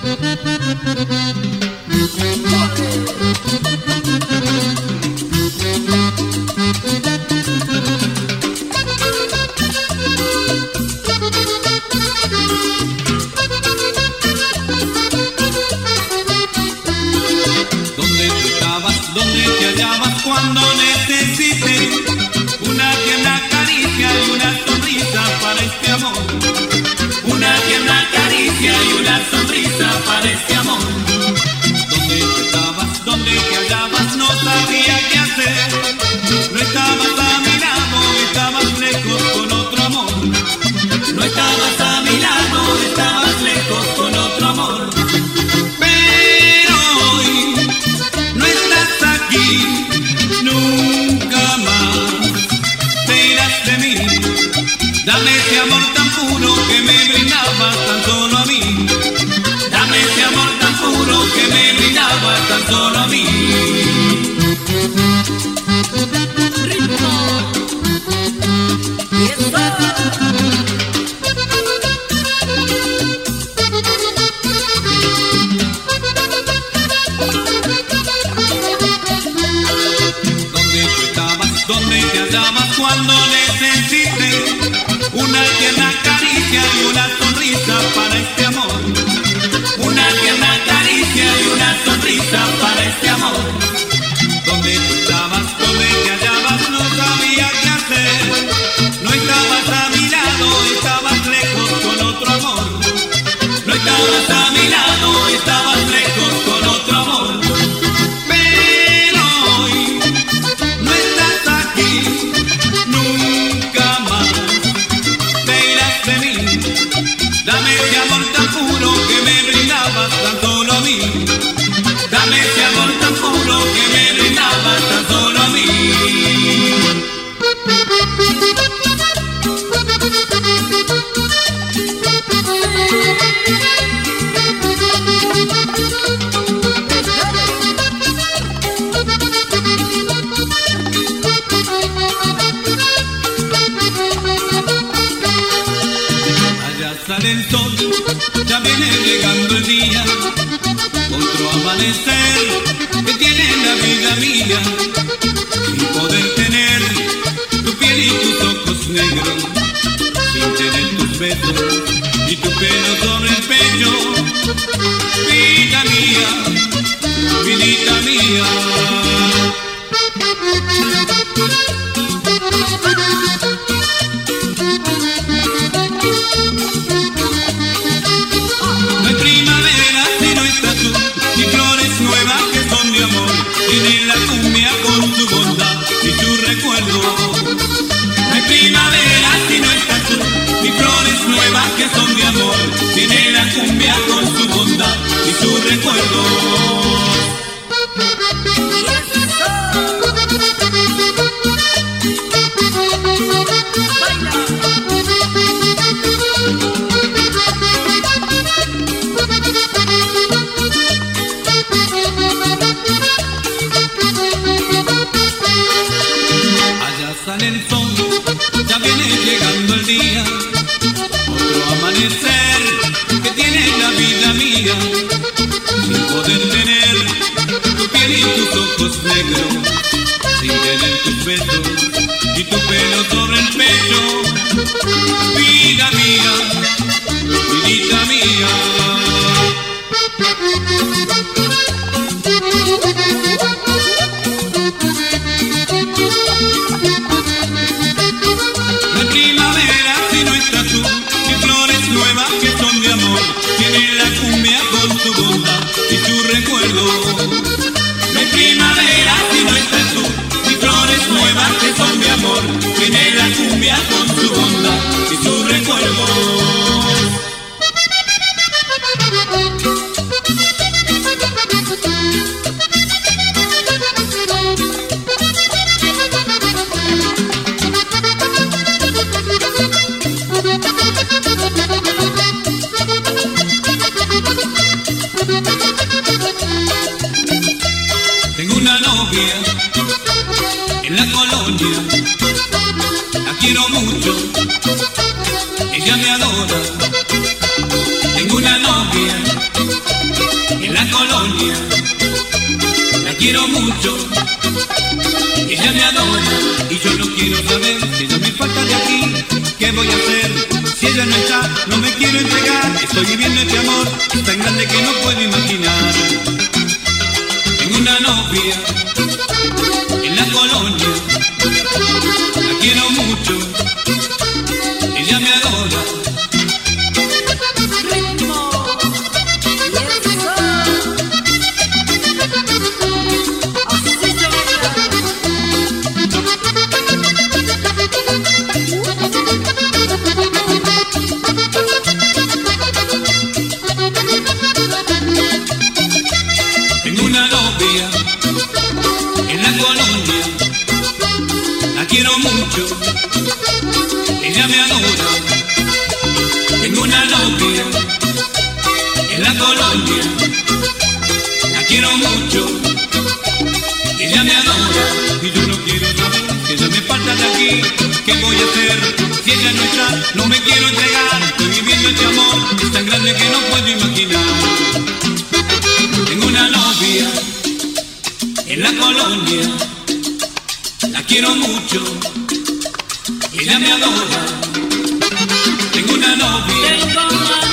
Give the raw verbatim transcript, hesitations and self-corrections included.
Cuando necesite una tierna caricia y una sonrisa para este amor, una tierna caricia y una sonrisa para este amor. ¿Dónde tú estabas? ¿Dónde te hallabas? No sabía qué hacer. No estabas a mi lado, estabas lejos con otro amor. No estabas a mi lado, estabas lejos con otro amor. Pero hoy no estás aquí. Nunca más te irás de mí. Dame ese amor tan puro que me brindabas tan solo a mí. Dame ese amor tan puro que me brindabas tan solo a mí. Ritmo. Y eso. ¿Dónde te hallabas cuando necesite una tierna caricia y una sonrisa para este amor? Una tierna caricia y una sonrisa para este amor. ¿Dónde tú estabas? ¿Dónde te hallabas? No sabía qué hacer. No estabas a mi lado, estabas lejos con otro amor. No estabas a mi lado, estabas lejos con otro amor. Dame ese amor tan puro que me brindabas tan solo a mí. Dame ese amor tan puro que me brindabas tan solo a mí. Sale el sol, ya viene llegando el día, otro amanecer que tiene la vida mía, sin poder tener tu piel y tus ojos negros, sin tener tus besos y tu pelo sobre el pecho, vida mía, vidita mía. Tiene la cumbia con su bondad y tu recuerdo. No hay primavera si no estás tú, ni flores nuevas que son de amor. Tiene la cumbia con su bondad y tu recuerdo. Sale el sol, ya viene llegando el día, otro amanecer que tiene la vida mía, sin poder tener tu piel y tus ojos negros, sin tener tus besos y tu pelo sobre el pecho, vida mía, vidita mía. Tiene la cumbia con su bondad y tu recuerdo. No hay primavera si no estás tú, ni flores nuevas que son de amor. Tiene la cumbia con su bondad y tu recuerdo. Tengo una novia en la colonia, la quiero mucho, ella me adora. Tengo una novia estoy viviendo este amor, es tan grande que no puedo imaginar. Tengo una novia en la colonia, la quiero mucho, ella me adora. Tengo una novia en la colonia, la quiero mucho, ella me adora. Tengo una novia en la colonia, la quiero mucho, ella me adora. Y yo no quiero saber que ella me falta de aquí. ¿Qué voy a hacer si ella no está? No me quiero entregar, estoy viviendo este amor, es tan grande que no puedo imaginar. Tengo una novia en la colonia, la quiero mucho, ella me adora. Tengo una novia